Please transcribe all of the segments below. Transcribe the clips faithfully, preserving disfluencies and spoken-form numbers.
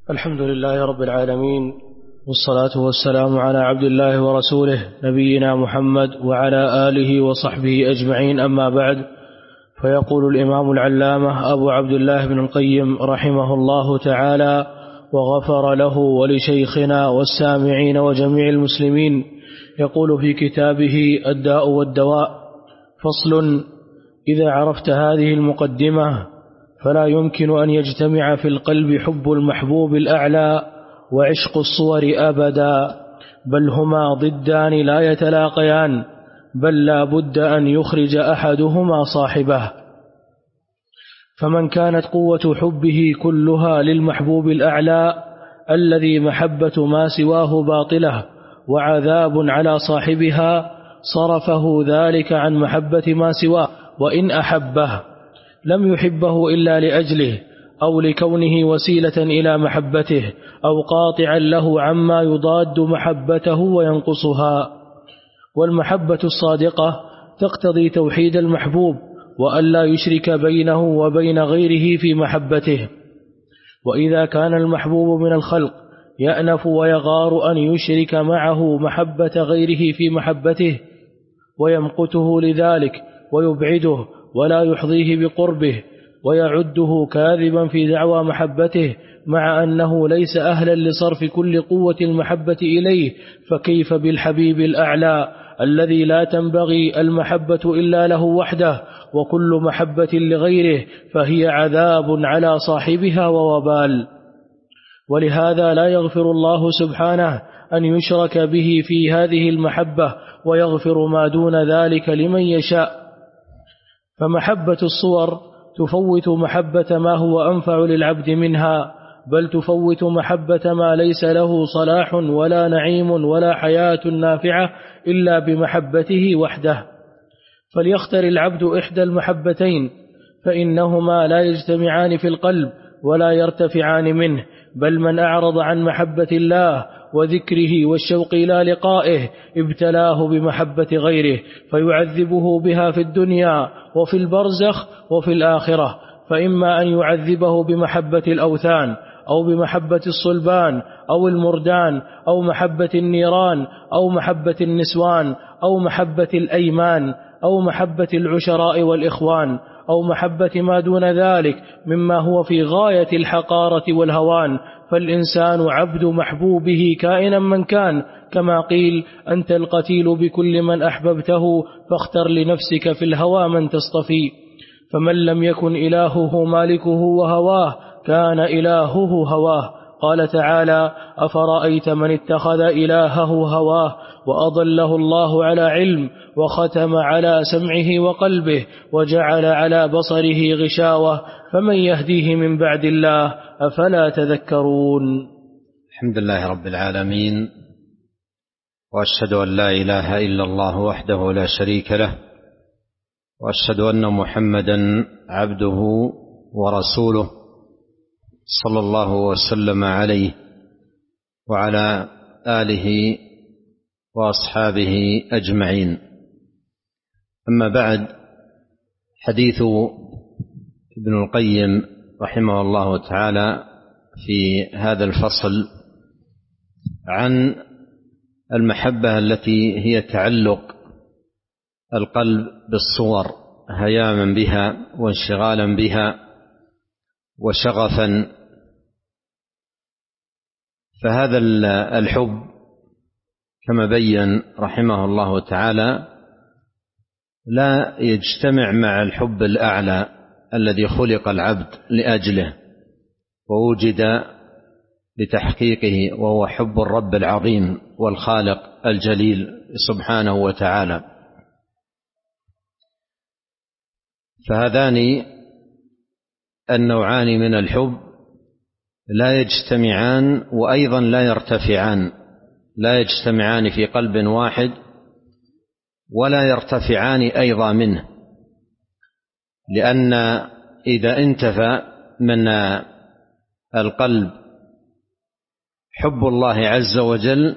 الحمد لله رب العالمين، والصلاة والسلام على عبد الله ورسوله نبينا محمد وعلى آله وصحبه أجمعين، أما بعد. فيقول الإمام العلامة أبو عبد الله بن القيم رحمه الله تعالى وغفر له ولشيخنا والسامعين وجميع المسلمين، يقول في كتابه الداء والدواء: فصل: إذا عرفت هذه المقدمة فلا يمكن أن يجتمع في القلب حب المحبوب الأعلى وعشق الصور أبدا، بل هما ضدان لا يتلاقيان، بل لا بد أن يخرج أحدهما صاحبه. فمن كانت قوة حبه كلها للمحبوب الأعلى الذي محبة ما سواه باطله وعذاب على صاحبها، صرفه ذلك عن محبة ما سواه، وإن أحبه لم يحبه إلا لأجله، أو لكونه وسيلة إلى محبته، أو قاطعا له عما يضاد محبته وينقصها. والمحبة الصادقة تقتضي توحيد المحبوب، وألا يشرك بينه وبين غيره في محبته. وإذا كان المحبوب من الخلق يأنف ويغار أن يشرك معه محبة غيره في محبته، ويمقته لذلك ويبعده ولا يحظيه بقربه، ويعده كاذبا في دعوى محبته، مع أنه ليس أهلا لصرف كل قوة المحبة إليه، فكيف بالحبيب الأعلى الذي لا تنبغي المحبة إلا له وحده، وكل محبة لغيره فهي عذاب على صاحبها ووبال. ولهذا لا يغفر الله سبحانه أن يشرك به في هذه المحبة، ويغفر ما دون ذلك لمن يشاء. فمحبة الصور تفوت محبة ما هو أنفع للعبد منها، بل تفوت محبة ما ليس له صلاح ولا نعيم ولا حياة نافعة إلا بمحبته وحده. فليختر العبد إحدى المحبتين، فإنهما لا يجتمعان في القلب ولا يرتفعان منه، بل من أعرض عن محبة الله وذكره والشوق إلى لقائه ابتلاه بمحبة غيره، فيعذبه بها في الدنيا وفي البرزخ وفي الآخرة. فإما أن يعذبه بمحبة الأوثان، أو بمحبة الصلبان أو المردان، أو محبة النيران، أو محبة النسوان، أو محبة الأيمان، أو محبة العشراء والإخوان، أو محبة ما دون ذلك مما هو في غاية الحقارة والهوان. فالإنسان عبد محبوبه كائنا من كان، كما قيل: أنت القتيل بكل من أحببته، فاختر لنفسك في الهوى من تصطفي. فمن لم يكن إلهه مالكه وهواه كان إلهه هواه. قال تعالى: أفرأيت من اتخذ إلهه هواه وأضله الله على علم وختم على سمعه وقلبه وجعل على بصره غشاوة، فمن يهديه من بعد الله أفلا تذكرون. الحمد لله رب العالمين، وأشهد أن لا إله إلا الله وحده لا شريك له، وأشهد أن محمدا عبده ورسوله صلى الله وسلم عليه وعلى آله وأصحابه أجمعين. أما بعد، حديث ابن القيم رحمه الله تعالى في هذا الفصل عن المحبة التي هي تعلق القلب بالصور هياما بها وانشغالا بها وشغفا. فهذا الحب كما بين رحمه الله تعالى لا يجتمع مع الحب الأعلى الذي خلق العبد لأجله ووجد لتحقيقه، وهو حب الرب العظيم والخالق الجليل سبحانه وتعالى. فهذان النوعان من الحب لا يجتمعان وأيضا لا يرتفعان، لا يجتمعان في قلب واحد ولا يرتفعان أيضا منه، لأن إذا انتفى من القلب حب الله عز وجل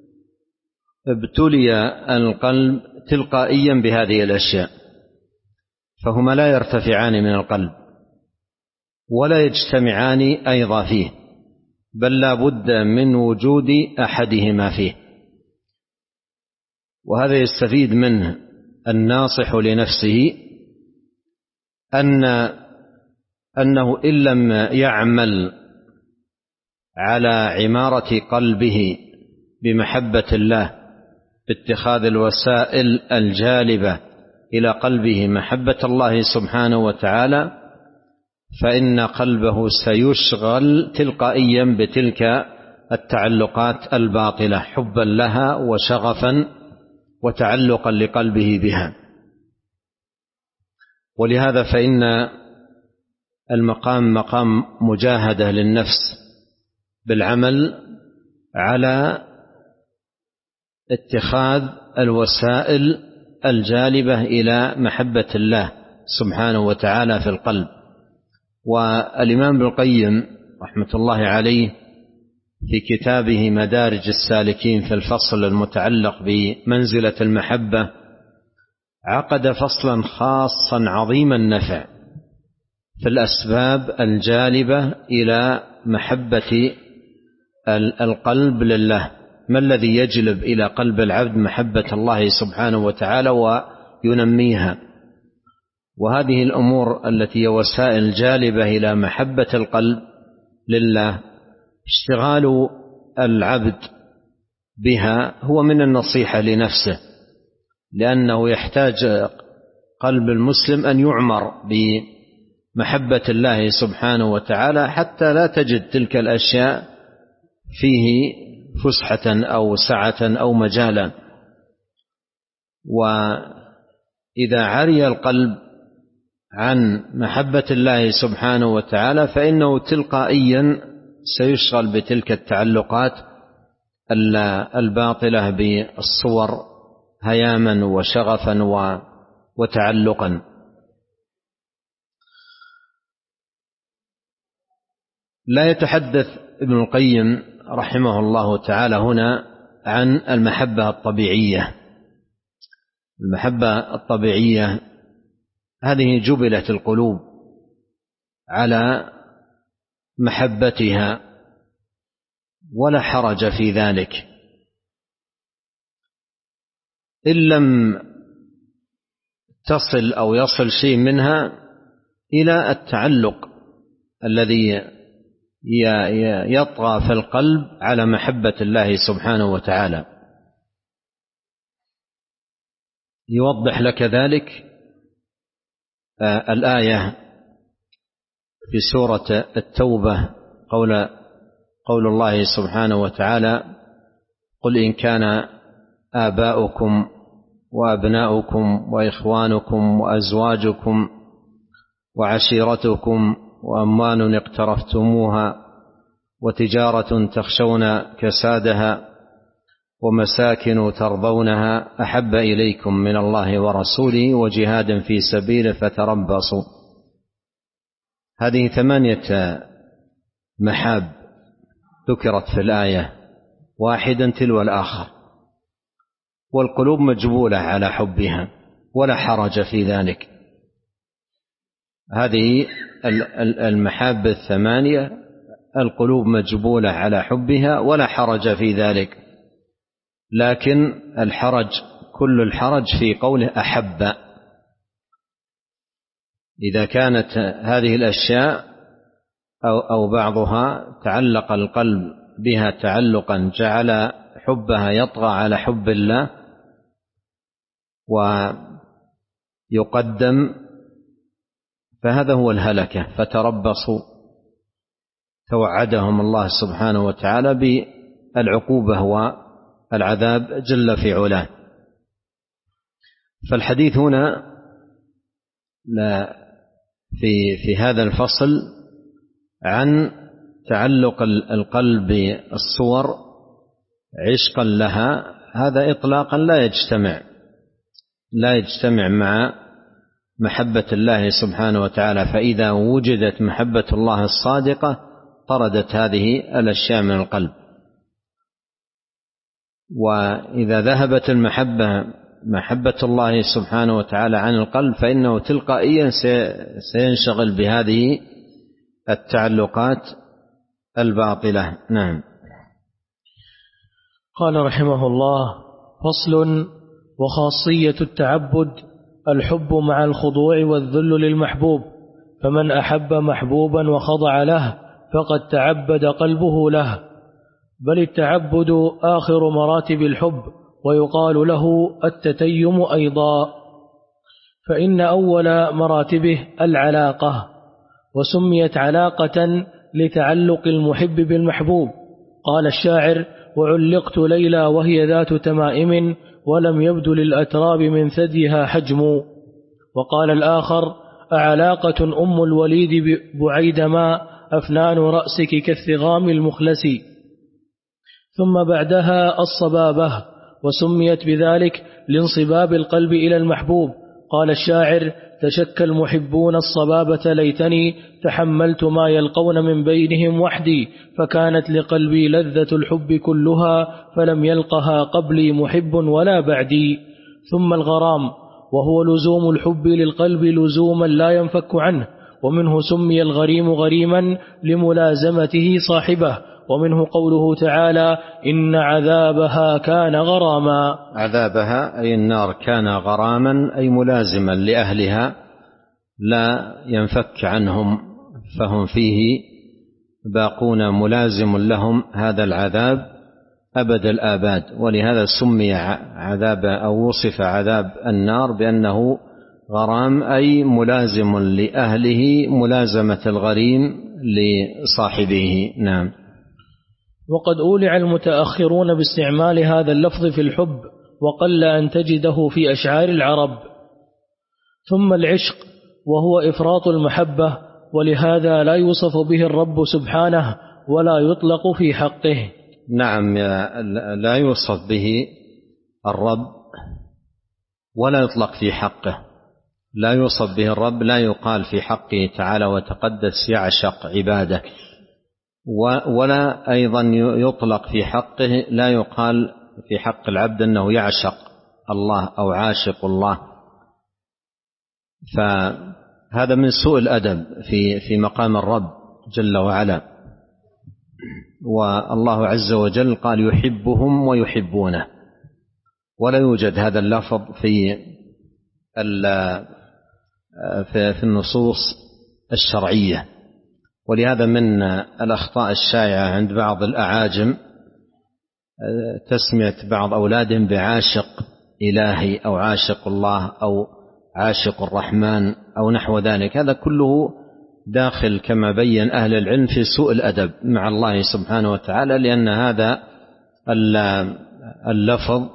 ابتلي القلب تلقائيا بهذه الأشياء، فهما لا يرتفعان من القلب ولا يجتمعان أيضا فيه. بل لا بد من وجود أحدهما فيه. وهذا يستفيد منه الناصح لنفسه أن أنه إن لم يعمل على عمارة قلبه بمحبة الله باتخاذ الوسائل الجالبة إلى قلبه محبة الله سبحانه وتعالى، فإن قلبه سيشغل تلقائيا بتلك التعلقات الباطلة حبا لها وشغفا وتعلقا لقلبه بها. ولهذا فإن المقام مقام مجاهدة للنفس بالعمل على اتخاذ الوسائل الجالبة إلى محبة الله سبحانه وتعالى في القلب. والإمام ابن القيم رحمة الله عليه في كتابه مدارج السالكين في الفصل المتعلق بمنزلة المحبة عقد فصلا خاصا عظيم النفع في الأسباب الجالبة إلى محبة القلب لله، ما الذي يجلب إلى قلب العبد محبة الله سبحانه وتعالى وينميها. وهذه الأمور التي هي وسائل جالبة إلى محبة القلب لله اشتغال العبد بها هو من النصيحة لنفسه، لأنه يحتاج قلب المسلم أن يعمر بمحبة الله سبحانه وتعالى حتى لا تجد تلك الأشياء فيه فسحة أو سعة أو مجالا. وإذا عري القلب عن محبة الله سبحانه وتعالى فإنه تلقائيا سيشغل بتلك التعلقات الباطلة بالصور هياما وشغفا وتعلقا. لا يتحدث ابن القيم رحمه الله تعالى هنا عن المحبة الطبيعية. المحبة الطبيعية هذه جبلت القلوب على محبتها ولا حرج في ذلك، إن لم تصل أو يصل شيء منها إلى التعلق الذي يطغى في القلب على محبة الله سبحانه وتعالى. يوضح لك ذلك الآية في سورة التوبة قول قول الله سبحانه وتعالى: قل إن كان آباؤكم وأبناؤكم وإخوانكم وأزواجكم وعشيرتكم وأموال اقترفتموها وتجارة تخشون كسادها ومساكن ترضونها أحب إليكم من الله ورسوله وجهاد في سبيله فتربصوا. هذه ثمانية محاب ذكرت في الآية واحدا تلو الآخر، والقلوب مجبولة على حبها ولا حرج في ذلك. هذه المحاب الثمانية القلوب مجبولة على حبها ولا حرج في ذلك، لكن الحرج كل الحرج في قوله أحب. إذا كانت هذه الأشياء أو, أو بعضها تعلق القلب بها تعلقا جعل حبها يطغى على حب الله ويقدم، فهذا هو الهلكة. فتربصوا توعدهم الله سبحانه وتعالى بالعقوبة والعذاب جل في علاه. فالحديث هنا لا في في هذا الفصل عن تعلق القلب بالصور عشقا لها، هذا إطلاقا لا يجتمع لا يجتمع مع محبة الله سبحانه وتعالى. فإذا وجدت محبة الله الصادقة طردت هذه الأشياء من القلب، وإذا ذهبت المحبة محبة الله سبحانه وتعالى عن القلب فإنه تلقائيا سينشغل بهذه التعلقات الباطلة. نعم. قال رحمه الله: فصل. وخاصية التعبد الحب مع الخضوع والذل للمحبوب، فمن أحب محبوبا وخضع له فقد تعبد قلبه له، بل التعبد آخر مراتب الحب، ويقال له التتيم أيضا، فإن أول مراتبه العلاقة، وسميت علاقة لتعلق المحب بالمحبوب. قال الشاعر: وعلقت ليلى وهي ذات تمائم، ولم يبد للأتراب من ثديها حجم. وقال الآخر: أعلاقة أم الوليد بعيدما، أفنان رأسك كالثغام المخلس. ثم بعدها الصبابة، وسميت بذلك لانصباب القلب إلى المحبوب. قال الشاعر: تشكى المحبون الصبابة، ليتني تحملت ما يلقون من بينهم وحدي، فكانت لقلبي لذة الحب كلها، فلم يلقها قبلي محب ولا بعدي. ثم الغرام، وهو لزوم الحب للقلب لزوما لا ينفك عنه، ومنه سمي الغريم غريما لملازمته صاحبه، ومنه قوله تعالى: إن عذابها كان غراما. عذابها أي النار كان غراما أي ملازما لأهلها، لا ينفك عنهم، فهم فيه باقون، ملازم لهم هذا العذاب أبد الآباد. ولهذا سمي عذاب أو وصف عذاب النار بأنه غرام أي ملازم لأهله ملازمة الغريم لصاحبه. نعم. وقد أولع المتأخرون باستعمال هذا اللفظ في الحب، وقل أن تجده في أشعار العرب. ثم العشق، وهو إفراط المحبة، ولهذا لا يوصف به الرب سبحانه ولا يطلق في حقه. نعم، لا يوصف به الرب ولا يطلق في حقه. لا يوصف به الرب، لا يقال في حقه تعالى وتقدس يعشق عباده، ولا أيضا يطلق في حقه، لا يقال في حق العبد أنه يعشق الله أو عاشق الله. فهذا من سوء الأدب في في مقام الرب جل وعلا. والله عز وجل قال: يحبهم ويحبونه، ولا يوجد هذا اللفظ في في النصوص الشرعية. ولهذا من الأخطاء الشائعة عند بعض الأعاجم تسمية بعض أولادهم بعاشق إلهي أو عاشق الله أو عاشق الرحمن أو نحو ذلك. هذا كله داخل كما بين أهل العلم في سوء الأدب مع الله سبحانه وتعالى، لأن هذا اللفظ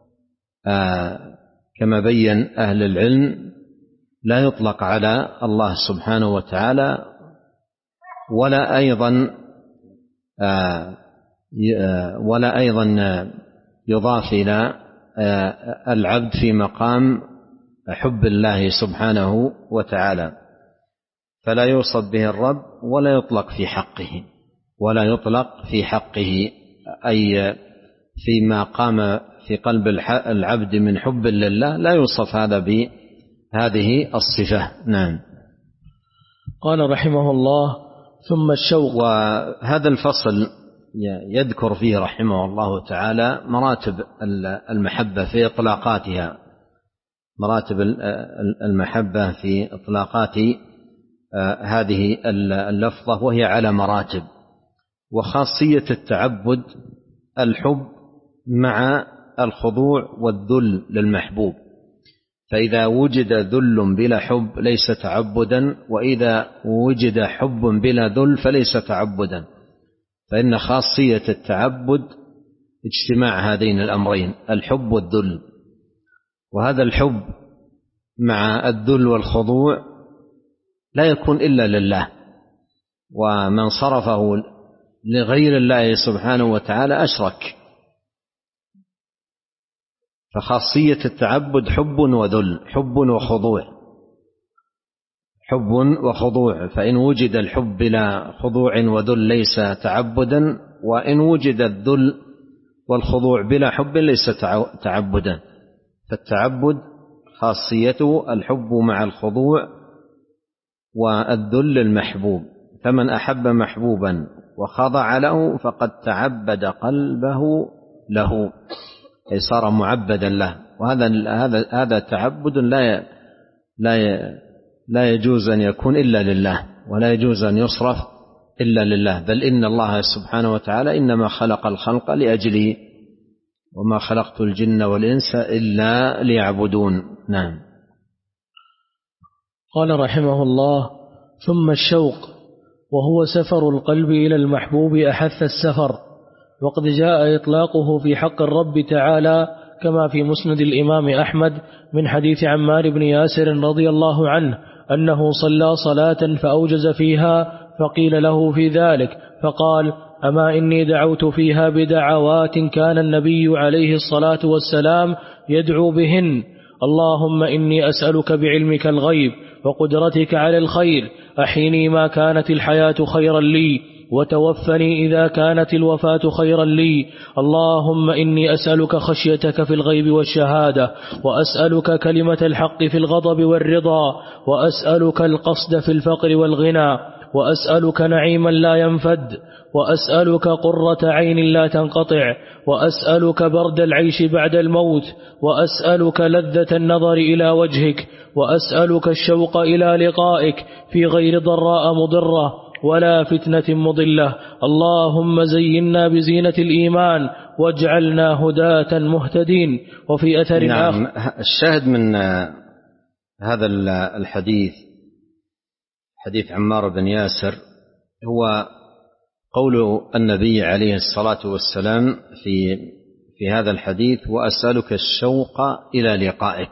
كما بين أهل العلم لا يطلق على الله سبحانه وتعالى، ولا أيضا ولا أيضا يضاف إلى العبد في مقام حب الله سبحانه وتعالى. فلا يوصف به الرب ولا يطلق في حقه، ولا يطلق في حقه أي فيما قام في قلب العبد من حب لله لا يوصف هذا بهذه الصفة. نعم. قال رحمه الله: ثم الشوق. وهذا الفصل يذكر فيه رحمه الله تعالى مراتب المحبة في إطلاقاتها، مراتب المحبة في إطلاقات هذه اللفظة، وهي على مراتب. وخاصية التعبد الحب مع الخضوع والذل للمحبوب، فإذا وجد ذل بلا حب ليس تعبدا، وإذا وجد حب بلا ذل فليس تعبدا. فإن خاصية التعبد اجتماع هذين الأمرين، الحب والذل. وهذا الحب مع الذل والخضوع لا يكون إلا لله، ومن صرفه لغير الله سبحانه وتعالى أشرك. فخاصية التعبد حب وذل، حب وخضوع، حب وخضوع. فإن وجد الحب بلا خضوع وذل ليس تعبدا، وإن وجد الذل والخضوع بلا حب ليس تعبدا. فالتعبد خاصيته الحب مع الخضوع والذل المحبوب. فمن أحب محبوبا وخضع له فقد تعبد قلبه له، أي صار معبدا له. وهذا هذا هذا تعبد لا لا لا يجوز أن يكون إلا لله، ولا يجوز أن يصرف إلا لله، بل إن الله سبحانه وتعالى إنما خلق الخلق لأجله، وما خلقت الجن والإنس إلا ليعبدون. نعم. قال رحمه الله: ثم الشوق، وهو سفر القلب إلى المحبوب أحث السفر، وقد جاء إطلاقه في حق الرب تعالى كما في مسند الإمام أحمد من حديث عمار بن ياسر رضي الله عنه أنه صلى صلاة فأوجز فيها فقيل له في ذلك فقال: أما إني دعوت فيها بدعوات كان النبي عليه الصلاة والسلام يدعو بهن: اللهم إني أسألك بعلمك الغيب وقدرتك على الخير، أحيني ما كانت الحياة خيرا لي، وتوفني إذا كانت الوفاة خيرا لي. اللهم إني أسألك خشيتك في الغيب والشهادة، وأسألك كلمة الحق في الغضب والرضا، وأسألك القصد في الفقر والغنى، وأسألك نعيما لا ينفد، وأسألك قرة عين لا تنقطع، وأسألك برد العيش بعد الموت، وأسألك لذة النظر إلى وجهك، وأسألك الشوق إلى لقائك في غير ضراء مضرة ولا فتنة مضلة. اللهم زينا بزينة الإيمان واجعلنا هداة مهتدين. وفي أثر نعم. آخر. الشاهد من هذا الحديث، حديث عمار بن ياسر، هو قول النبي عليه الصلاة والسلام في في هذا الحديث: وأسألك الشوق إلى لقائك.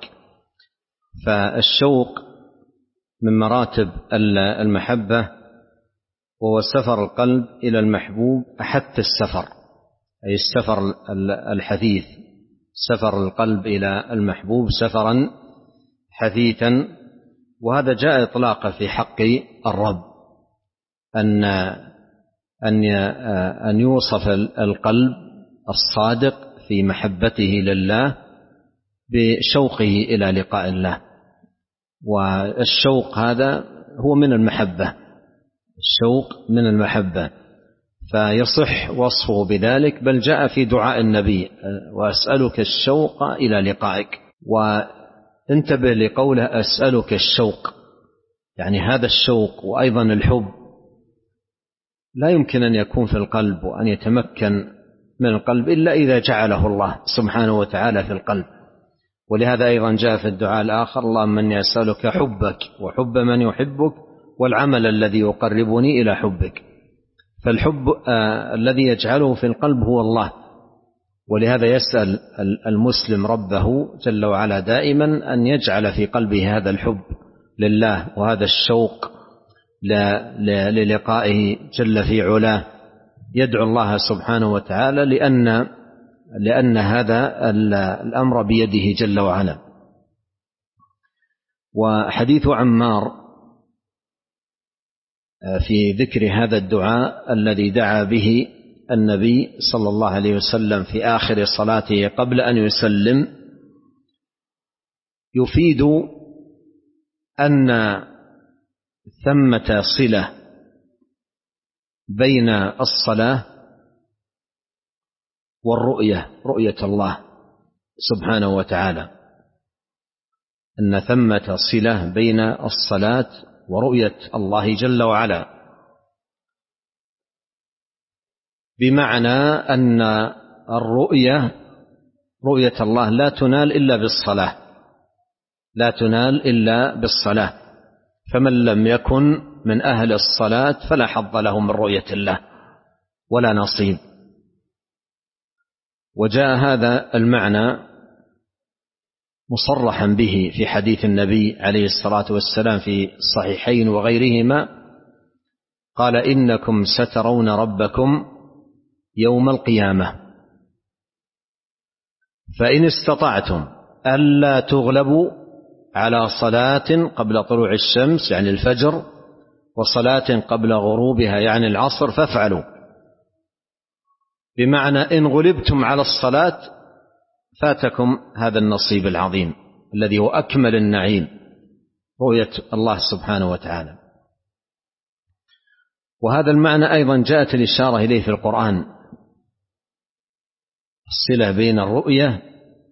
فالشوق من مراتب المحبة، وهو سفر القلب إلى المحبوب أحث السفر، أي السفر الحثيث، سفر القلب إلى المحبوب سفرا حثيثا. وهذا جاء إطلاقه في حق الرب، أن أن أن يوصف القلب الصادق في محبته لله بشوقه إلى لقاء الله. والشوق هذا هو من المحبة، الشوق من المحبة، فيصح وصفه بذلك، بل جاء في دعاء النبي: وأسألك الشوق إلى لقائك. وانتبه لقوله أسألك الشوق، يعني هذا الشوق وأيضا الحب لا يمكن أن يكون في القلب وأن يتمكن من القلب إلا إذا جعله الله سبحانه وتعالى في القلب. ولهذا أيضا جاء في الدعاء الآخر: اللهم إني أسألك حبك وحب من يحبك والعمل الذي يقربني إلى حبك. فالحب آه الذي يجعله في القلب هو الله. ولهذا يسأل المسلم ربه جل وعلا دائما أن يجعل في قلبه هذا الحب لله وهذا الشوق للقائه جل في علاه. يدعو الله سبحانه وتعالى لأن لأن هذا الأمر بيده جل وعلا. وحديث عمار في ذكر هذا الدعاء الذي دعا به النبي صلى الله عليه وسلم في آخر صلاته قبل أن يسلم يفيد أن ثمة صلة بين الصلاة والرؤية، رؤية الله سبحانه وتعالى، أن ثمة صلة بين الصلاة ورؤية الله جل وعلا، بمعنى أن الرؤية رؤية الله لا تنال إلا بالصلاة، لا تنال إلا بالصلاة. فمن لم يكن من أهل الصلاة فلا حظ له من رؤية الله ولا نصيب. وجاء هذا المعنى مصرحا به في حديث النبي عليه الصلاة والسلام في الصحيحين وغيرهما، قال: إنكم سترون ربكم يوم القيامة، فإن استطعتم ألا تغلبوا على صلاة قبل طلوع الشمس يعني الفجر، وصلاة قبل غروبها يعني العصر فافعلوا. بمعنى إن غلبتم على الصلاة فاتكم هذا النصيب العظيم الذي هو أكمل النعيم، رؤية الله سبحانه وتعالى. وهذا المعنى أيضا جاءت الإشارة إليه في القرآن، الصلة بين الرؤية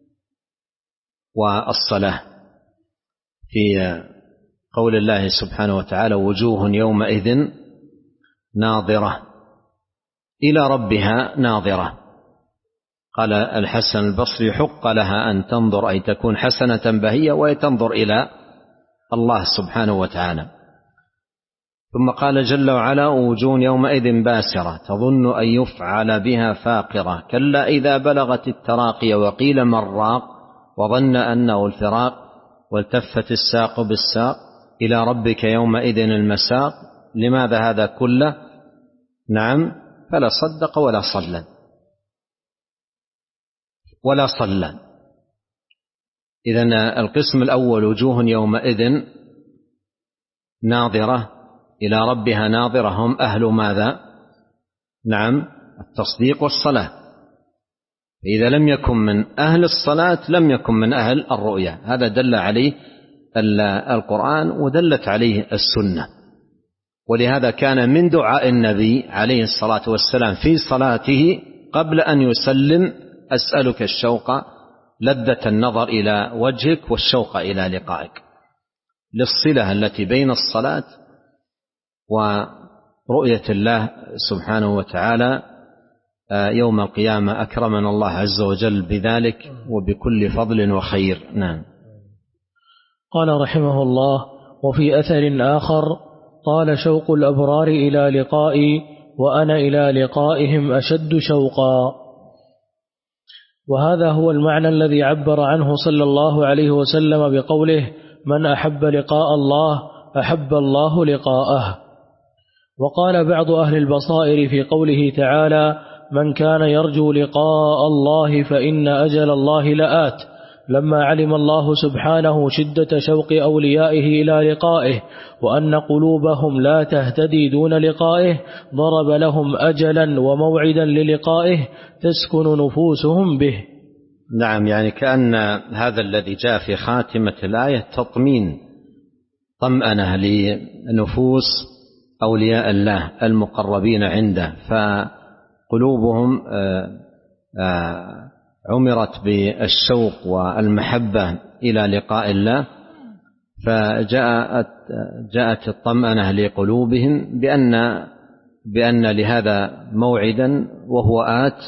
والصلاة، في قول الله سبحانه وتعالى: وجوه يومئذ ناظرة إلى ربها ناظرة. قال الحسن البصري: حق لها أن تنظر، أي تكون حسنة بهية، وتنظر إلى الله سبحانه وتعالى. ثم قال جل وعلا: وجوه يومئذ باسرة تظن أن يفعل بها فاقرة كلا إذا بلغت التراقي وقيل من راق وظن أنه الفراق والتفت الساق بالساق إلى ربك يومئذ المساق. لماذا هذا كله؟ نعم، فلا صدق ولا صلى ولا صلى. إذن القسم الأول وجوه يومئذ ناظرة إلى ربها ناظرة، هم أهل ماذا؟ نعم، التصديق والصلاة. إذا لم يكن من أهل الصلاة لم يكن من أهل الرؤية. هذا دل عليه القرآن ودلت عليه السنة. ولهذا كان من دعاء النبي عليه الصلاة والسلام في صلاته قبل أن يسلم: أسألك الشوق لذة النظر إلى وجهك والشوق إلى لقائك، للصلة التي بين الصلاة ورؤية الله سبحانه وتعالى يوم القيامة. أكرمنا الله عز وجل بذلك وبكل فضل وخير. نعم. قال رحمه الله: وفي أثر آخر: طال شوق الأبرار إلى لقائي وأنا إلى لقائهم أشد شوقا. وهذا هو المعنى الذي عبر عنه صلى الله عليه وسلم بقوله: من أحب لقاء الله أحب الله لقاءه. وقال بعض أهل البصائر في قوله تعالى: من كان يرجو لقاء الله فإن أجل الله لآت، لما علم الله سبحانه شدة شوق أوليائه إلى لقائه وأن قلوبهم لا تهتدي دون لقائه، ضرب لهم أجلا وموعدا للقائه تسكن نفوسهم به. نعم، يعني كأن هذا الذي جاء في خاتمة الآية تطمين، طمأنة لنفوس أولياء الله المقربين عنده، فقلوبهم عمرت بالشوق والمحبة إلى لقاء الله، فجاءت جاءت الطمأنة لقلوبهم بأن بأن لهذا موعدا وهو آت،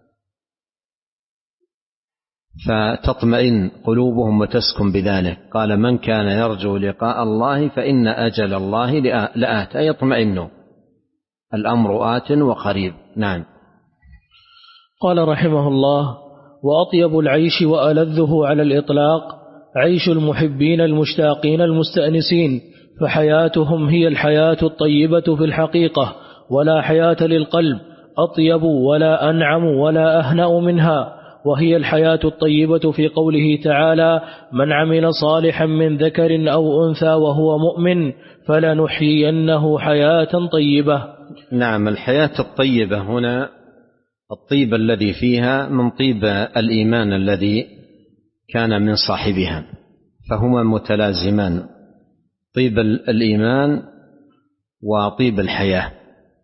فتطمئن قلوبهم وتسكن بذلك. قال: من كان يرجو لقاء الله فإن أجل الله لآت، أي يطمئن، الأمر آت وقريب. نعم. قال رحمه الله: وأطيب العيش وألذه على الإطلاق عيش المحبين المشتاقين المستأنسين، فحياتهم هي الحياة الطيبة في الحقيقة، ولا حياة للقلب أطيب ولا أنعم ولا أهنأ منها، وهي الحياة الطيبة في قوله تعالى: من عمل صالحا من ذكر أو أنثى وهو مؤمن فلنحيينه حياة طيبة. نعم، الحياة الطيبة هنا الطيب الذي فيها من طيب الإيمان الذي كان من صاحبها، فهما متلازمان، طيب الإيمان وطيب الحياة.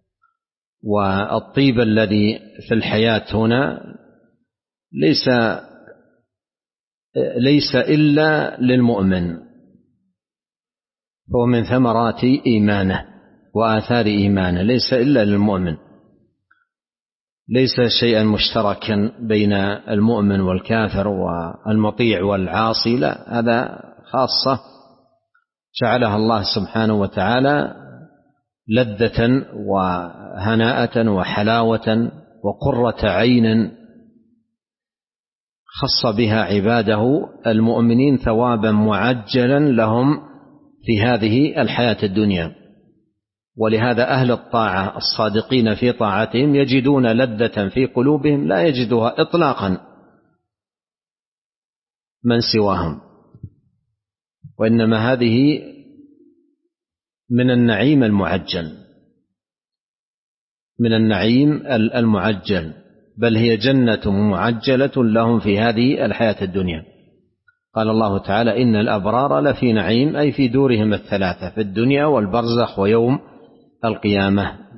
والطيب الذي في الحياة هنا ليس ليس إلا للمؤمن، هو من ثمرات إيمانه وآثار إيمانه، ليس إلا للمؤمن، ليس شيئا مشتركا بين المؤمن والكافر والمطيع والعاصي، لا، هذا خاصة جعلها الله سبحانه وتعالى لذة وهناءة وحلاوة وقرة عين، خص بها عباده المؤمنين ثوابا معجلا لهم في هذه الحياة الدنيا. ولهذا أهل الطاعة الصادقين في طاعتهم يجدون لذة في قلوبهم لا يجدها إطلاقا من سواهم، وإنما هذه من النعيم المعجل، من النعيم المعجل، بل هي جنة معجلة لهم في هذه الحياة الدنيا. قال الله تعالى: إن الأبرار لفي نعيم، أي في دورهم الثلاثة، في الدنيا والبرزخ ويوم القيامة.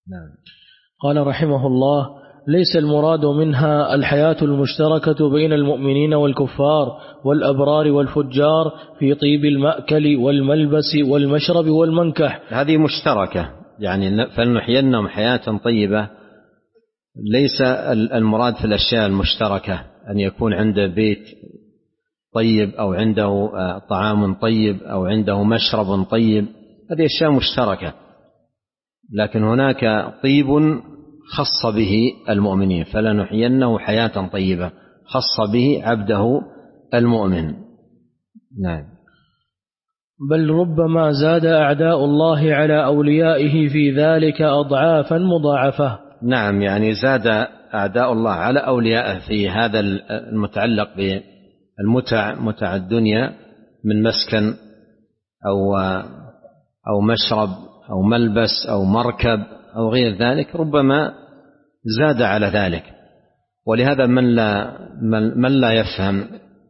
نعم. قال رحمه الله: ليس المراد منها الحياة المشتركة بين المؤمنين والكفار والأبرار والفجار في طيب المأكل والملبس والمشرب والمنكح. هذه مشتركة، يعني فلنحيينهم حياة طيبة. ليس المراد في الأشياء المشتركة أن يكون عنده بيت طيب أو عنده طعام طيب أو عنده مشرب طيب، هذه أشياء مشتركة. لكن هناك طيب خص به المؤمنين، فلنحيينه حياة طيبة خص به عبده المؤمن. نعم. بل ربما زاد أعداء الله على أوليائه في ذلك أضعافا مضاعفة. نعم، يعني زاد أعداء الله على أوليائه في هذا المتعلق بالمتع، متع الدنيا من مسكن أو أو مشرب أو ملبس أو مركب أو غير ذلك، ربما زاد على ذلك. ولهذا من لا, من لا يفهم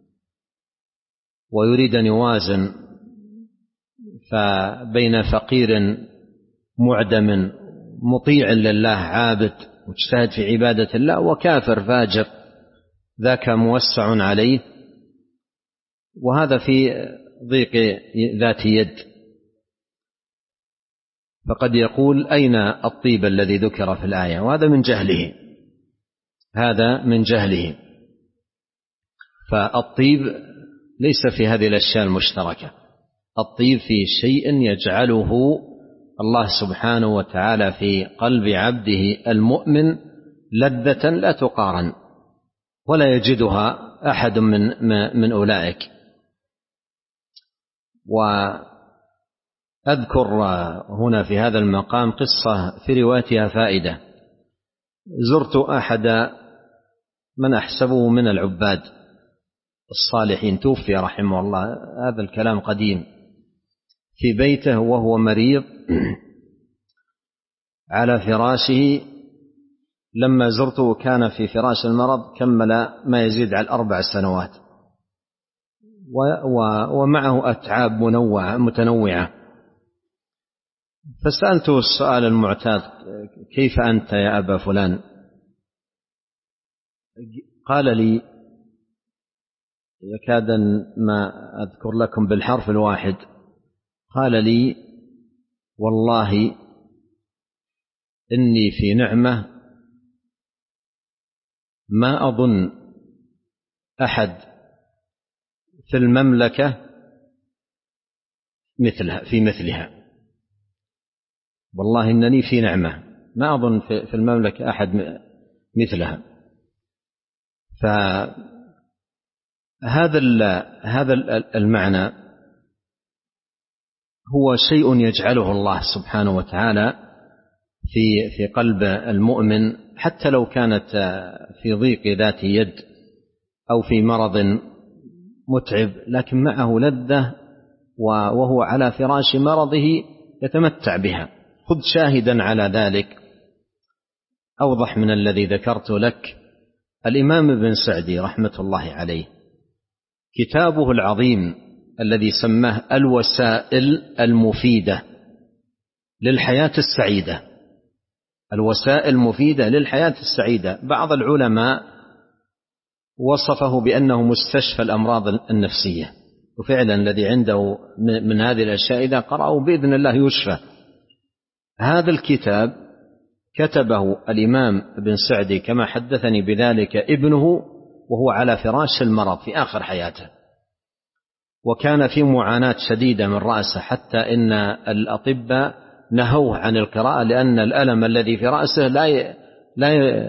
ويريد أن يوازن فبين فقير معدم مطيع لله عابد مجتهد في عبادة الله وكافر فاجر ذاك موسع عليه، وهذا في ضيق ذات يد، فقد يقول أين الطيب الذي ذكر في الآية؟ وهذا من جهله، هذا من جهله. فالطيب ليس في هذه الأشياء المشتركة، الطيب في شيء يجعله الله سبحانه وتعالى في قلب عبده المؤمن لذة لا تقارن ولا يجدها أحد من من أولئك. وأذكر هنا في هذا المقام قصة في روايتها فائدة. زرت أحد من أحسبه من العباد الصالحين، توفي رحمه الله، هذا الكلام قديم، في بيته وهو مريض على فراشه. لما زرته كان في فراش المرض كمل ما يزيد على الأربع سنوات، ومعه أتعاب منوعة متنوعة. فسألته السؤال المعتاد: كيف أنت يا أبا فلان؟ قال لي يكاد ما أذكر لكم بالحرف الواحد، قال لي: والله إني في نعمة ما أظن أحد في المملكة مثلها في مثلها، والله إنني في نعمة ما أظن في المملكة أحد مثلها. فهذا هذا المعنى هو شيء يجعله الله سبحانه وتعالى في في قلب المؤمن، حتى لو كانت في ضيق ذات يد أو في مرض متعب، لكن معه لذة وهو على فراش مرضه يتمتع بها. خذ شاهدا على ذلك أوضح من الذي ذكرت لك. الإمام ابن سعدي رحمة الله عليه كتابه العظيم الذي سماه الوسائل المفيدة للحياة السعيدة، الوسائل المفيدة للحياة السعيدة، بعض العلماء وصفه بأنه مستشفى الأمراض النفسية، وفعلا الذي عنده من هذه الأشياء إذا قرأه بإذن الله يشفى. هذا الكتاب كتبه الإمام ابن سعدي كما حدثني بذلك ابنه وهو على فراش المرض في آخر حياته، وكان في معاناة شديدة من رأسه، حتى إن الأطباء نهوه عن القراءة لأن الألم الذي في رأسه لا لا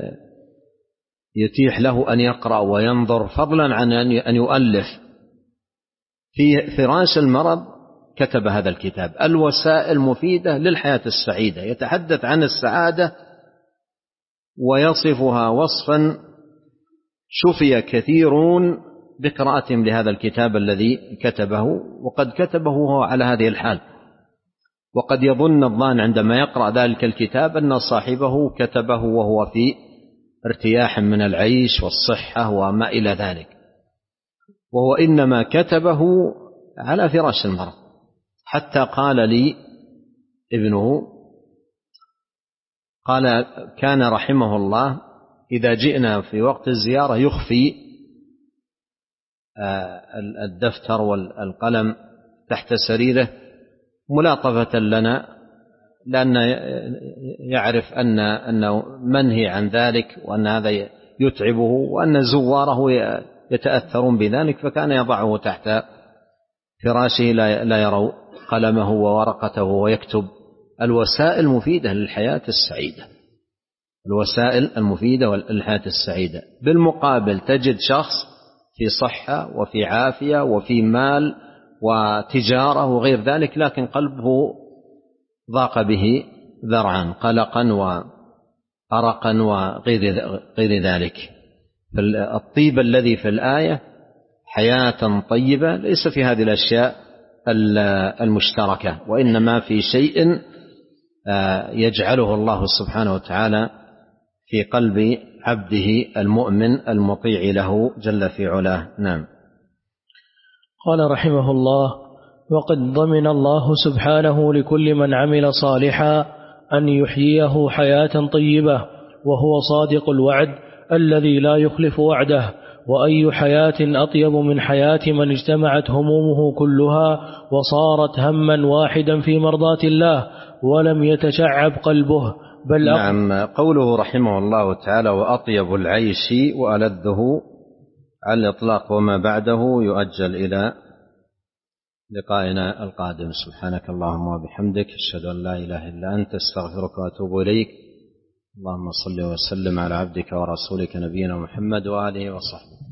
يتيح له أن يقرأ وينظر، فضلا عن أن يؤلف. في فراش المرض كتب هذا الكتاب الوسائل المفيدة للحياة السعيدة، يتحدث عن السعادة ويصفها وصفا شفي كثيرون بقراءتهم لهذا الكتاب الذي كتبه، وقد كتبه وهو على هذه الحال. وقد يظن الظان عندما يقرأ ذلك الكتاب أن صاحبه كتبه وهو في ارتياح من العيش والصحة وما إلى ذلك، وهو إنما كتبه على فراش المرض. حتى قال لي ابنه: قال كان رحمه الله إذا جئنا في وقت الزيارة يخفي الدفتر والقلم تحت سريره ملاطفة لنا، لأن يعرف أن أنه منهي عن ذلك وأن هذا يتعبه وأن زواره يتأثرون بذلك، فكان يضعه تحت فراشه لا يروا قلمه وورقته ويكتب. الوسائل مفيدة للحياة السعيدة، الوسائل المفيدة للحياة السعيدة. بالمقابل تجد شخص في صحة وفي عافية وفي مال وتجارة وغير ذلك، لكن قلبه ضاق به ذرعا، قلقا وأرقا وغير ذلك. فالطيب الذي في الآية حياة طيبة ليس في هذه الأشياء المشتركة، وإنما في شيء يجعله الله سبحانه وتعالى في قلب عبده المؤمن المطيع له جل في علاه. نعم. قال رحمه الله: وقد ضمن الله سبحانه لكل من عمل صالحا أن يحييه حياة طيبة، وهو صادق الوعد الذي لا يخلف وعده. وأي حياة أطيب من حياة من اجتمعت همومه كلها وصارت هما واحدا في مرضاة الله ولم يتشعب قلبه بل نعم. قوله رحمه الله تعالى وأطيب العيش وألذه على الإطلاق وما بعده يؤجل إلى لقائنا القادم. سبحانك اللهم وبحمدك، أشهد أن لا إله إلا أنت، استغفرك وأتوب إليك. اللهم صل وسلم على عبدك ورسولك نبينا محمد وآله وصحبه.